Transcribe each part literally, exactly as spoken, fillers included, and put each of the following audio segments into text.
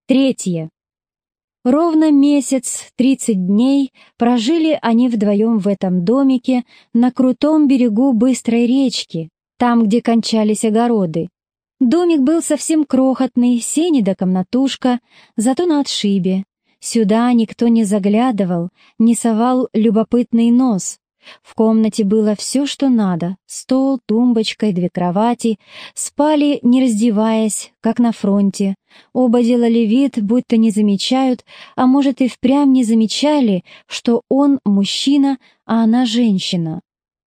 Третье. Ровно месяц, тридцать дней прожили они вдвоем в этом домике на крутом берегу быстрой речки, там, где кончались огороды. Домик был совсем крохотный, сени да комнатушка, зато на отшибе. Сюда никто не заглядывал, не совал любопытный нос. В комнате было все, что надо: стол, тумбочка и две кровати. Спали, не раздеваясь, как на фронте. Оба делали вид, будто не замечают, а может и впрямь не замечали, что он мужчина, а она женщина.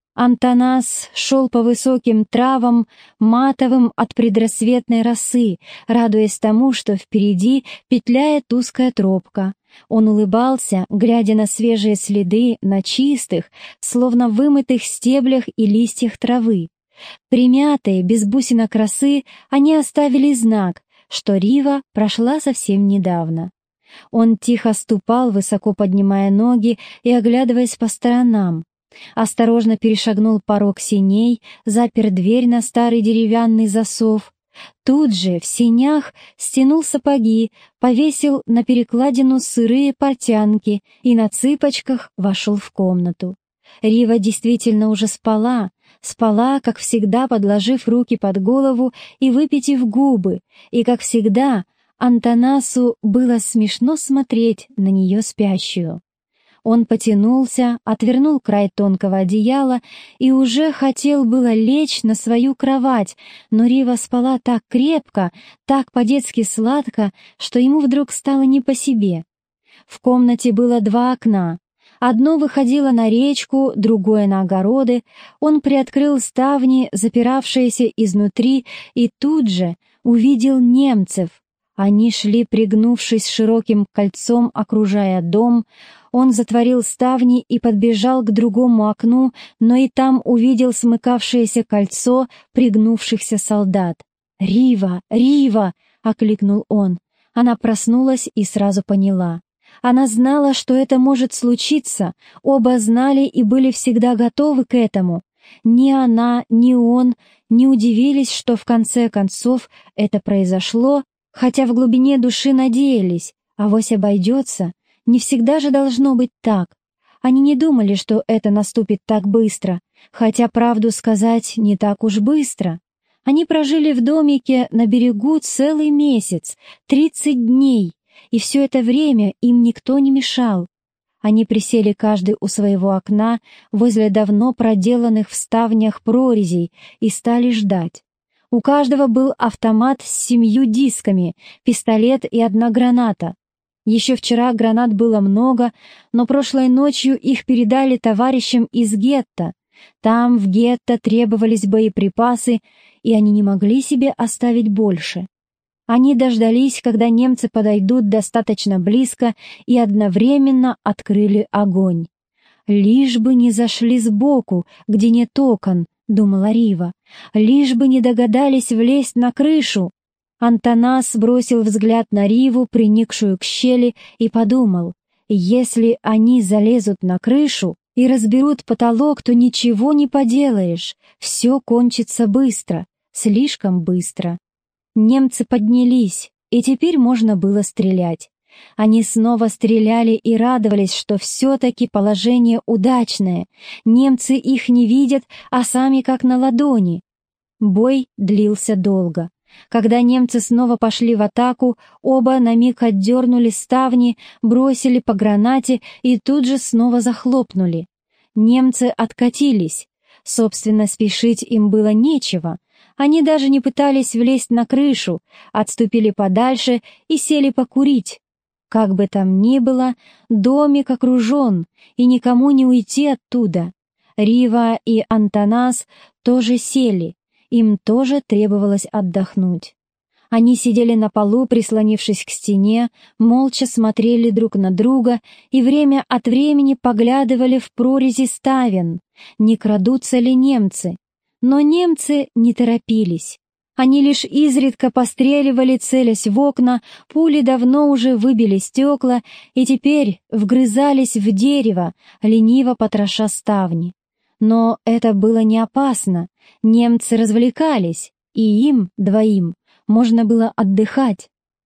Антонас шел по высоким травам, матовым от предрассветной росы, радуясь тому, что впереди петляет узкая тропка. Он улыбался, глядя на свежие следы на чистых, словно вымытых стеблях и листьях травы. Примятые, без бусинок росы, они оставили знак, что Рива прошла совсем недавно. Он тихо ступал, высоко поднимая ноги и оглядываясь по сторонам. Осторожно перешагнул порог сеней, запер дверь на старый деревянный засов. Тут же, в сенях, стянул сапоги, повесил на перекладину сырые портянки и на цыпочках вошел в комнату. Рива действительно уже спала, спала, как всегда, подложив руки под голову и выпитив губы, и, как всегда, Антонасу было смешно смотреть на нее спящую. Он потянулся, отвернул край тонкого одеяла и уже хотел было лечь на свою кровать, но Рива спала так крепко, так по-детски сладко, что ему вдруг стало не по себе. В комнате было два окна. Одно выходило на речку, другое — на огороды. Он приоткрыл ставни, запиравшиеся изнутри, и тут же увидел немцев. Они шли, пригнувшись широким кольцом, окружая дом. Он затворил ставни и подбежал к другому окну, но и там увидел смыкавшееся кольцо пригнувшихся солдат. «Рива! Рива!» — окликнул он. Она проснулась и сразу поняла. Она знала, что это может случиться, оба знали и были всегда готовы к этому. Ни она, ни он не удивились, что в конце концов это произошло, хотя в глубине души надеялись, авось обойдется. Не всегда же должно быть так. Они не думали, что это наступит так быстро, хотя, правду сказать, не так уж быстро. Они прожили в домике на берегу целый месяц, тридцать дней, и все это время им никто не мешал. Они присели каждый у своего окна возле давно проделанных в ставнях прорезей и стали ждать. У каждого был автомат с семью дисками, пистолет и одна граната. Еще вчера гранат было много, но прошлой ночью их передали товарищам из гетто. Там, в гетто, требовались боеприпасы, и они не могли себе оставить больше. Они дождались, когда немцы подойдут достаточно близко, и одновременно открыли огонь. «Лишь бы не зашли сбоку, где нет окон», — думала Рива, — «лишь бы не догадались влезть на крышу». Антонас бросил взгляд на Риву, приникшую к щели, и подумал: если они залезут на крышу и разберут потолок, то ничего не поделаешь, все кончится быстро, слишком быстро. Немцы поднялись, и теперь можно было стрелять. Они снова стреляли и радовались, что все-таки положение удачное. Немцы их не видят, а сами как на ладони. Бой длился долго. Когда немцы снова пошли в атаку, оба на миг отдернули ставни, бросили по гранате и тут же снова захлопнули. Немцы откатились. Собственно, спешить им было нечего. Они даже не пытались влезть на крышу, отступили подальше и сели покурить. Как бы там ни было, домик окружен, и никому не уйти оттуда. Рива и Антонас тоже сели. Им тоже требовалось отдохнуть. Они сидели на полу, прислонившись к стене, молча смотрели друг на друга и время от времени поглядывали в прорези ставен, не крадутся ли немцы. Но немцы не торопились. Они лишь изредка постреливали, целясь в окна, пули давно уже выбили стекла и теперь вгрызались в дерево, лениво потроша ставни. Но это было не опасно, немцы развлекались, и им, двоим, можно было отдыхать.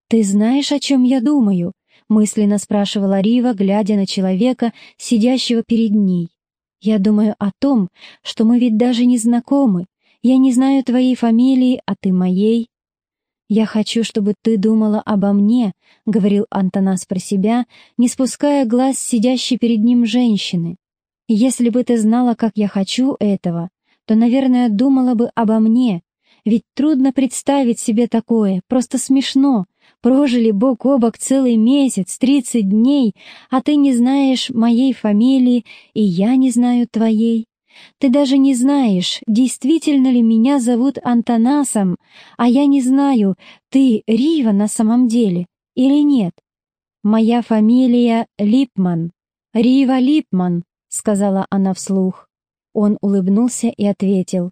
«Ты знаешь, о чем я думаю?» — мысленно спрашивала Рива, глядя на человека, сидящего перед ней. «Я думаю о том, что мы ведь даже не знакомы. Я не знаю твоей фамилии, а ты моей». «Я хочу, чтобы ты думала обо мне», — говорил Антонас про себя, не спуская глаз сидящей перед ним женщины. «Если бы ты знала, как я хочу этого, то, наверное, думала бы обо мне. Ведь трудно представить себе такое, просто смешно. Прожили бок о бок целый месяц, тридцать дней, а ты не знаешь моей фамилии, и я не знаю твоей. Ты даже не знаешь, действительно ли меня зовут Антонасом, а я не знаю, ты Рива на самом деле или нет. Моя фамилия Липман, Рива Липман», — сказала она вслух. Он улыбнулся и ответил: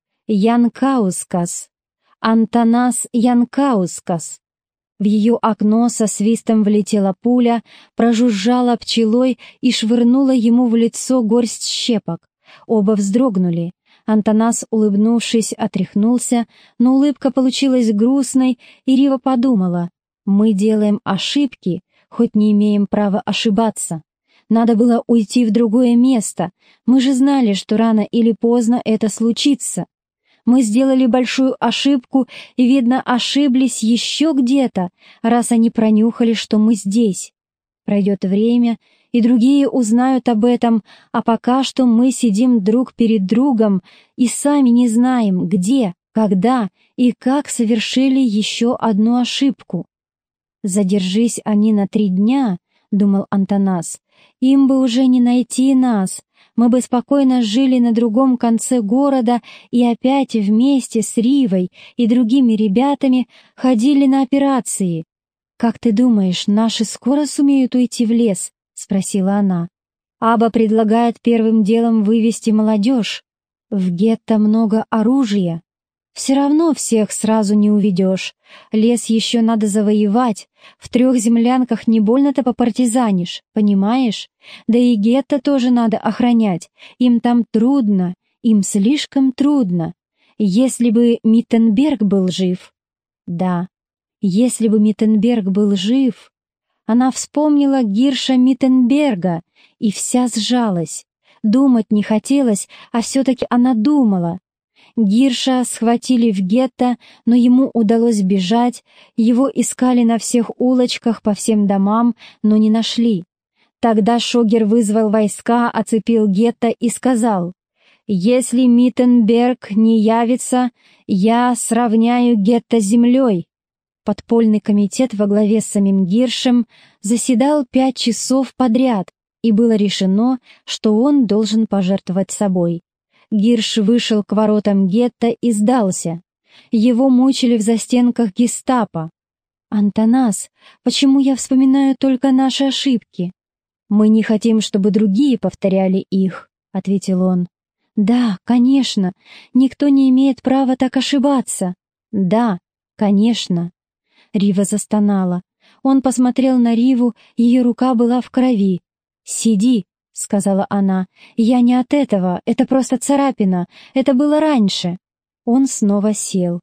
«Янкаускас, Антонас Янкаускас». В ее окно со свистом влетела пуля, прожужжала пчелой и швырнула ему в лицо горсть щепок. Оба вздрогнули. Антонас, улыбнувшись, отряхнулся, но улыбка получилась грустной, и Рива подумала: «Мы делаем ошибки, хоть не имеем права ошибаться. Надо было уйти в другое место. Мы же знали, что рано или поздно это случится. Мы сделали большую ошибку и, видно, ошиблись еще где-то, раз они пронюхали, что мы здесь. Пройдет время, и другие узнают об этом, а пока что мы сидим друг перед другом и сами не знаем, где, когда и как совершили еще одну ошибку». «Задержись они на три дня», — думал Антонас, — «им бы уже не найти нас. Мы бы спокойно жили на другом конце города и опять вместе с Ривой и другими ребятами ходили на операции». «Как ты думаешь, наши скоро сумеют уйти в лес?» — спросила она. «Аба предлагает первым делом вывести молодежь. В гетто много оружия. Все равно всех сразу не уведешь. Лес еще надо завоевать. В трех землянках не больно-то попартизанишь, понимаешь? Да и гетто тоже надо охранять. Им там трудно, им слишком трудно. Если бы Миттенберг был жив...» Да, если бы Миттенберг был жив... Она вспомнила Гирша Миттенберга и вся сжалась. Думать не хотелось, а все-таки она думала. Гирша схватили в гетто, но ему удалось бежать, его искали на всех улочках, по всем домам, но не нашли. Тогда Шогер вызвал войска, оцепил гетто и сказал: «Если Миттенберг не явится, я сравняю гетто с землей». Подпольный комитет во главе с самим Гиршем заседал пять часов подряд, и было решено, что он должен пожертвовать собой. Гирш вышел к воротам гетто и сдался. Его мучили в застенках гестапо. «Антонас, почему я вспоминаю только наши ошибки?» «Мы не хотим, чтобы другие повторяли их», — ответил он. «Да, конечно, никто не имеет права так ошибаться». «Да, конечно». Рива застонала. Он посмотрел на Риву, ее рука была в крови. «Сиди», — сказала она. «Я не от этого, это просто царапина, это было раньше». Он снова сел.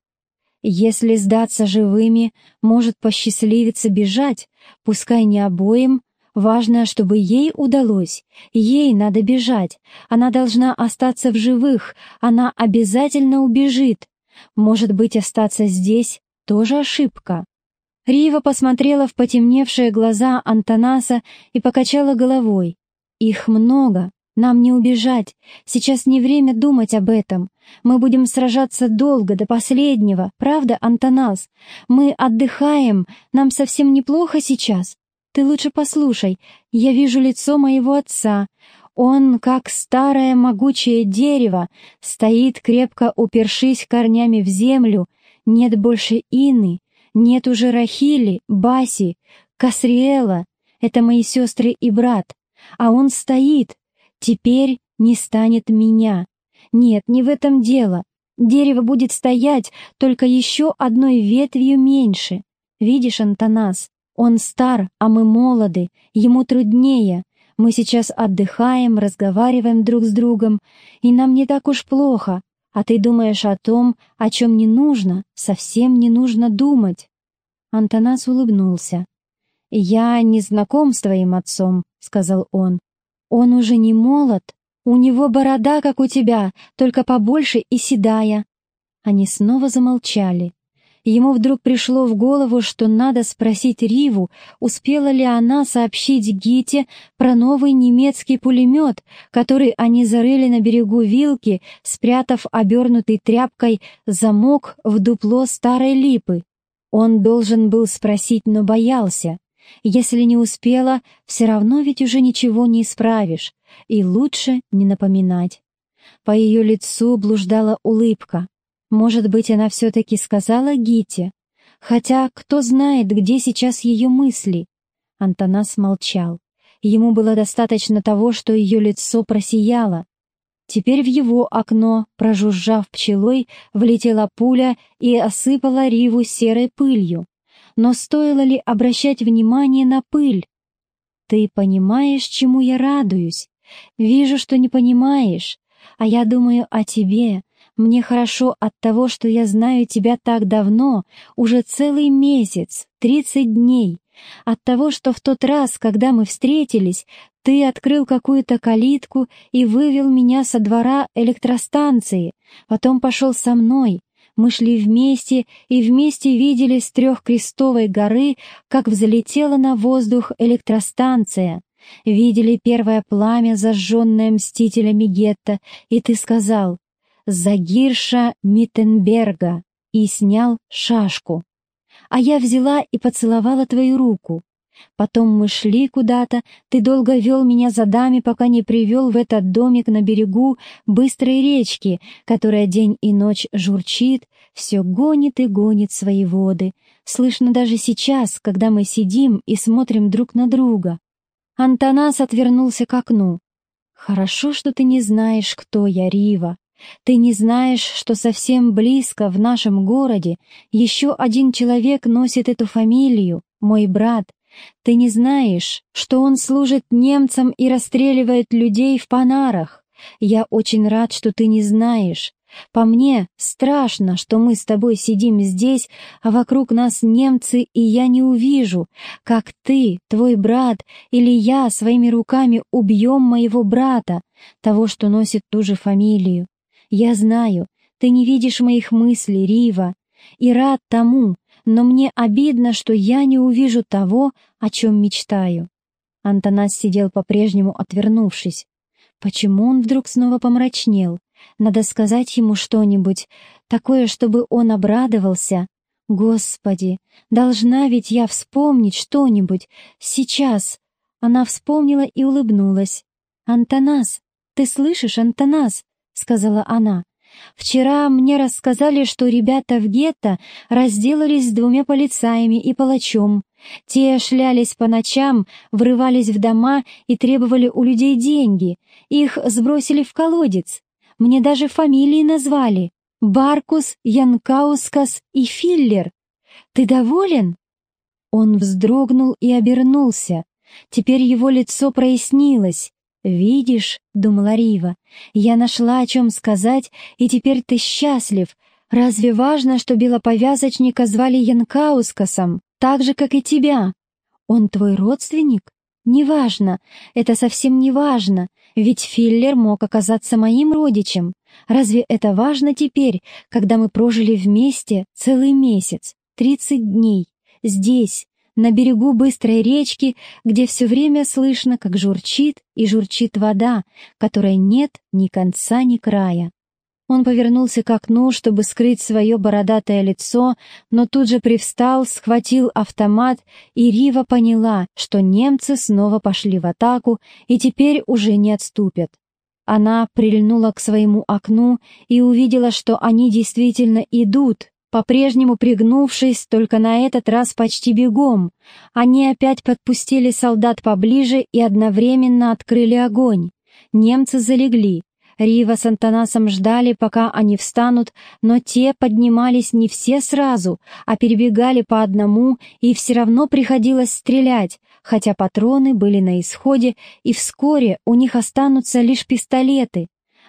«Если сдаться живыми, может посчастливиться бежать, пускай не обоим. Важно, чтобы ей удалось. Ей надо бежать. Она должна остаться в живых, она обязательно убежит. Может быть, остаться здесь тоже ошибка». Рива посмотрела в потемневшие глаза Антонаса и покачала головой. «Их много, нам не убежать, сейчас не время думать об этом. Мы будем сражаться долго, до последнего, правда, Антонас? Мы отдыхаем, нам совсем неплохо сейчас. Ты лучше послушай, я вижу лицо моего отца. Он, как старое могучее дерево, стоит, крепко упершись корнями в землю. Нет больше Ины. Нет уже Рахили, Баси, Касриэла, это мои сестры и брат, а он стоит, теперь не станет меня. Нет, не в этом дело, дерево будет стоять, только еще одной ветвью меньше. Видишь, Антонас, он стар, а мы молоды, ему труднее. Мы сейчас отдыхаем, разговариваем друг с другом, и нам не так уж плохо. А ты думаешь о том, о чем не нужно, совсем не нужно думать». Антонас улыбнулся. «Я не знаком с твоим отцом», — сказал он. «Он уже не молод. У него борода, как у тебя, только побольше и седая». Они снова замолчали. Ему вдруг пришло в голову, что надо спросить Риву, успела ли она сообщить Гите про новый немецкий пулемет, который они зарыли на берегу Вилки, спрятав обернутый тряпкой замок в дупло старой липы. Он должен был спросить, но боялся. Если не успела, все равно ведь уже ничего не исправишь, и лучше не напоминать. По ее лицу блуждала улыбка. Может быть, она все-таки сказала Гите? Хотя кто знает, где сейчас ее мысли? Антонас молчал. Ему было достаточно того, что ее лицо просияло. Теперь в его окно, прожужжав пчелой, влетела пуля и осыпала Риву серой пылью. Но стоило ли обращать внимание на пыль? «Ты понимаешь, чему я радуюсь? Вижу, что не понимаешь, а я думаю о тебе. Мне хорошо от того, что я знаю тебя так давно, уже целый месяц, тридцать дней. От того, что в тот раз, когда мы встретились, ты открыл какую-то калитку и вывел меня со двора электростанции, потом пошел со мной. Мы шли вместе и вместе видели с Трехкрестовой горы, как взлетела на воздух электростанция. Видели первое пламя, зажженное мстителями гетто, и ты сказал «Загирша Миттенберга» и снял шашку. А я взяла и поцеловала твою руку. Потом мы шли куда-то, ты долго вел меня за дами, пока не привел в этот домик на берегу быстрой речки, которая день и ночь журчит, все гонит и гонит свои воды. Слышно даже сейчас, когда мы сидим и смотрим друг на друга. Антонас отвернулся к окну. «Хорошо, что ты не знаешь, кто я, Рива. Ты не знаешь, что совсем близко в нашем городе еще один человек носит эту фамилию, мой брат. Ты не знаешь, что он служит немцам и расстреливает людей в Панарах. Я очень рад, что ты не знаешь. По мне страшно, что мы с тобой сидим здесь, а вокруг нас немцы, и я не увижу, как ты, твой брат или я своими руками убьем моего брата, того, что носит ту же фамилию. Я знаю, ты не видишь моих мыслей, Рива, и рад тому, но мне обидно, что я не увижу того, о чем мечтаю». Антонас сидел по-прежнему, отвернувшись. Почему он вдруг снова помрачнел? Надо сказать ему что-нибудь, такое, чтобы он обрадовался. Господи, должна ведь я вспомнить что-нибудь сейчас. Она вспомнила и улыбнулась. «Антонас, ты слышишь, Антонас?» — сказала она. «Вчера мне рассказали, что ребята в гетто разделались с двумя полицаями и палачом. Те шлялись по ночам, врывались в дома и требовали у людей деньги. Их сбросили в колодец. Мне даже фамилии назвали. Баркус, Янкаускас и Филлер. Ты доволен?» Он вздрогнул и обернулся. Теперь его лицо прояснилось. «Видишь, — думала Рива, — я нашла, о чем сказать, и теперь ты счастлив. Разве важно, что белоповязочника звали Янкаускасом, так же, как и тебя? Он твой родственник? Неважно, это совсем не важно, ведь Филлер мог оказаться моим родичем. Разве это важно теперь, когда мы прожили вместе целый месяц, тридцать дней, здесь, на берегу быстрой речки, где все время слышно, как журчит и журчит вода, которой нет ни конца, ни края?» Он повернулся к окну, чтобы скрыть свое бородатое лицо, но тут же привстал, схватил автомат, и Рива поняла, что немцы снова пошли в атаку и теперь уже не отступят. Она прильнула к своему окну и увидела, что они действительно идут, по-прежнему пригнувшись, только на этот раз почти бегом. Они опять подпустили солдат поближе и одновременно открыли огонь. Немцы залегли. Рива с Антонасом ждали, пока они встанут, но те поднимались не все сразу, а перебегали по одному, и все равно приходилось стрелять, хотя патроны были на исходе, и вскоре у них останутся лишь пистолеты.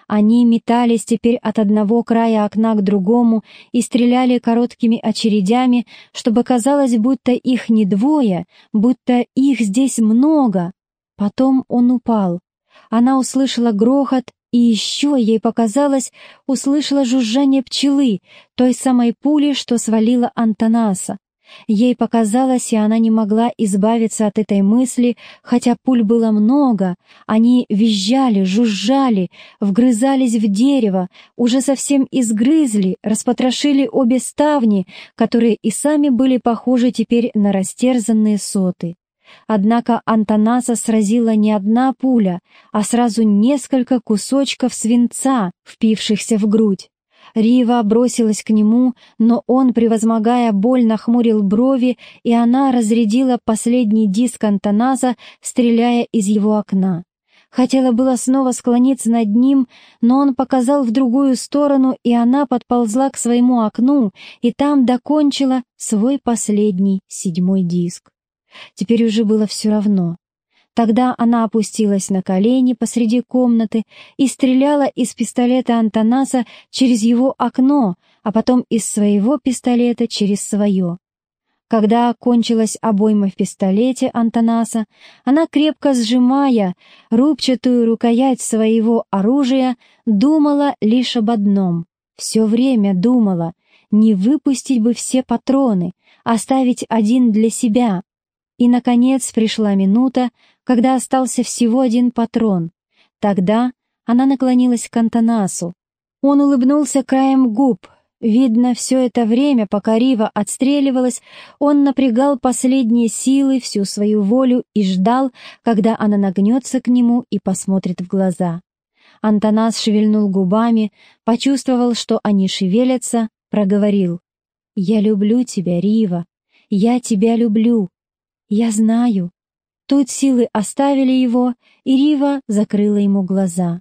Они метались теперь от одного края окна к другому и стреляли короткими очередями, чтобы казалось, будто их не двое, будто их здесь много. Потом он упал. Она услышала грохот, и еще, ей показалось, услышала жужжание пчелы, той самой пули, что свалила Антонаса. Ей показалось, и она не могла избавиться от этой мысли, хотя пуль было много, они визжали, жужжали, вгрызались в дерево, уже совсем изгрызли, распотрошили обе ставни, которые и сами были похожи теперь на растерзанные соты. Однако Антонаса сразила не одна пуля, а сразу несколько кусочков свинца, впившихся в грудь. Рива бросилась к нему, но он, превозмогая боль, нахмурил брови, и она разрядила последний диск Антонаса, стреляя из его окна. Хотела было снова склониться над ним, но он показал в другую сторону, и она подползла к своему окну, и там докончила свой последний, седьмой диск. Теперь уже было все равно. Тогда она опустилась на колени посреди комнаты и стреляла из пистолета Антонаса через его окно, а потом из своего пистолета через свое. Когда кончилась обойма в пистолете Антонаса, она, крепко сжимая рубчатую рукоять своего оружия, думала лишь об одном. Все время думала, не выпустить бы все патроны, оставить один для себя. И, наконец, пришла минута, когда остался всего один патрон. Тогда она наклонилась к Антонасу. Он улыбнулся краем губ. Видно, все это время, пока Рива отстреливалась, он напрягал последние силы, всю свою волю и ждал, когда она нагнется к нему и посмотрит в глаза. Антонас шевельнул губами, почувствовал, что они шевелятся, проговорил: «Я люблю тебя, Рива, я тебя люблю». «Я знаю». Тут силы оставили его, и Рива закрыла ему глаза.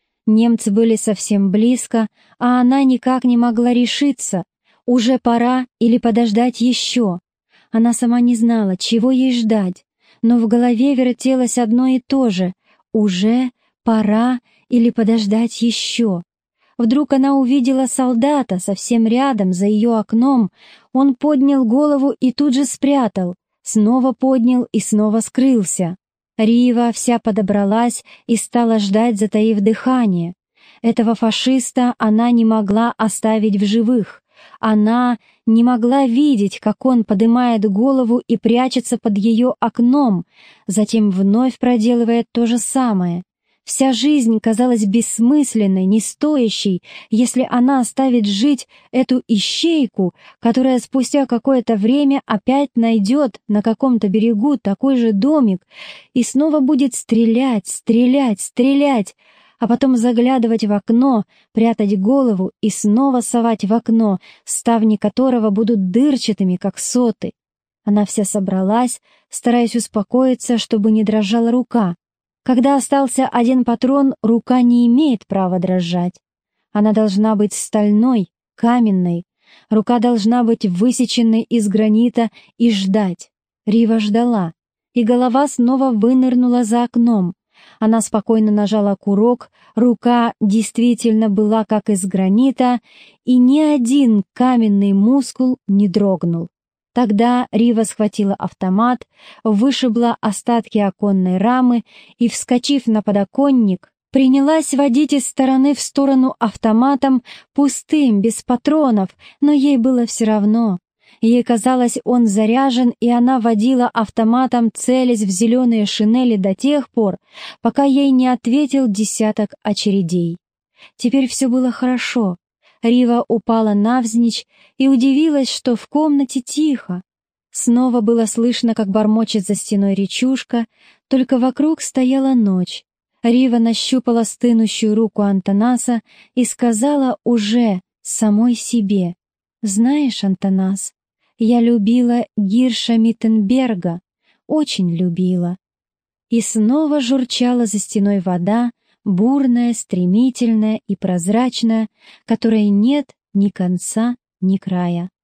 Немцы были совсем близко, а она никак не могла решиться, уже пора или подождать еще. Она сама не знала, чего ей ждать, но в голове вертелось одно и то же: уже пора или подождать еще. Вдруг она увидела солдата совсем рядом, за ее окном. Он поднял голову и тут же спрятал. Снова поднял и снова скрылся. Рива вся подобралась и стала ждать, затаив дыхание. Этого фашиста она не могла оставить в живых. Она не могла видеть, как он поднимает голову и прячется под ее окном, затем вновь проделывает то же самое. Вся жизнь казалась бессмысленной, не стоящей, если она оставит жить эту ищейку, которая спустя какое-то время опять найдет на каком-то берегу такой же домик и снова будет стрелять, стрелять, стрелять, а потом заглядывать в окно, прятать голову и снова совать в окно, ставни которого будут дырчатыми, как соты. Она вся собралась, стараясь успокоиться, чтобы не дрожала рука. Когда остался один патрон, рука не имеет права дрожать. Она должна быть стальной, каменной. Рука должна быть высеченной из гранита и ждать. Рива ждала, и голова снова вынырнула за окном. Она спокойно нажала курок, рука действительно была как из гранита, и ни один каменный мускул не дрогнул. Тогда Рива схватила автомат, вышибла остатки оконной рамы и, вскочив на подоконник, принялась водить из стороны в сторону автоматом, пустым, без патронов, но ей было все равно. Ей казалось, он заряжен, и она водила автоматом, целясь в зеленые шинели до тех пор, пока ей не ответил десяток очередей. Теперь все было хорошо. Рива упала навзничь и удивилась, что в комнате тихо. Снова было слышно, как бормочет за стеной речушка, только вокруг стояла ночь. Рива нащупала стынущую руку Антонаса и сказала уже самой себе: «Знаешь, Антонас, я любила Гирша Миттенберга, очень любила». И снова журчала за стеной вода, бурная, стремительная и прозрачная, которой нет ни конца, ни края.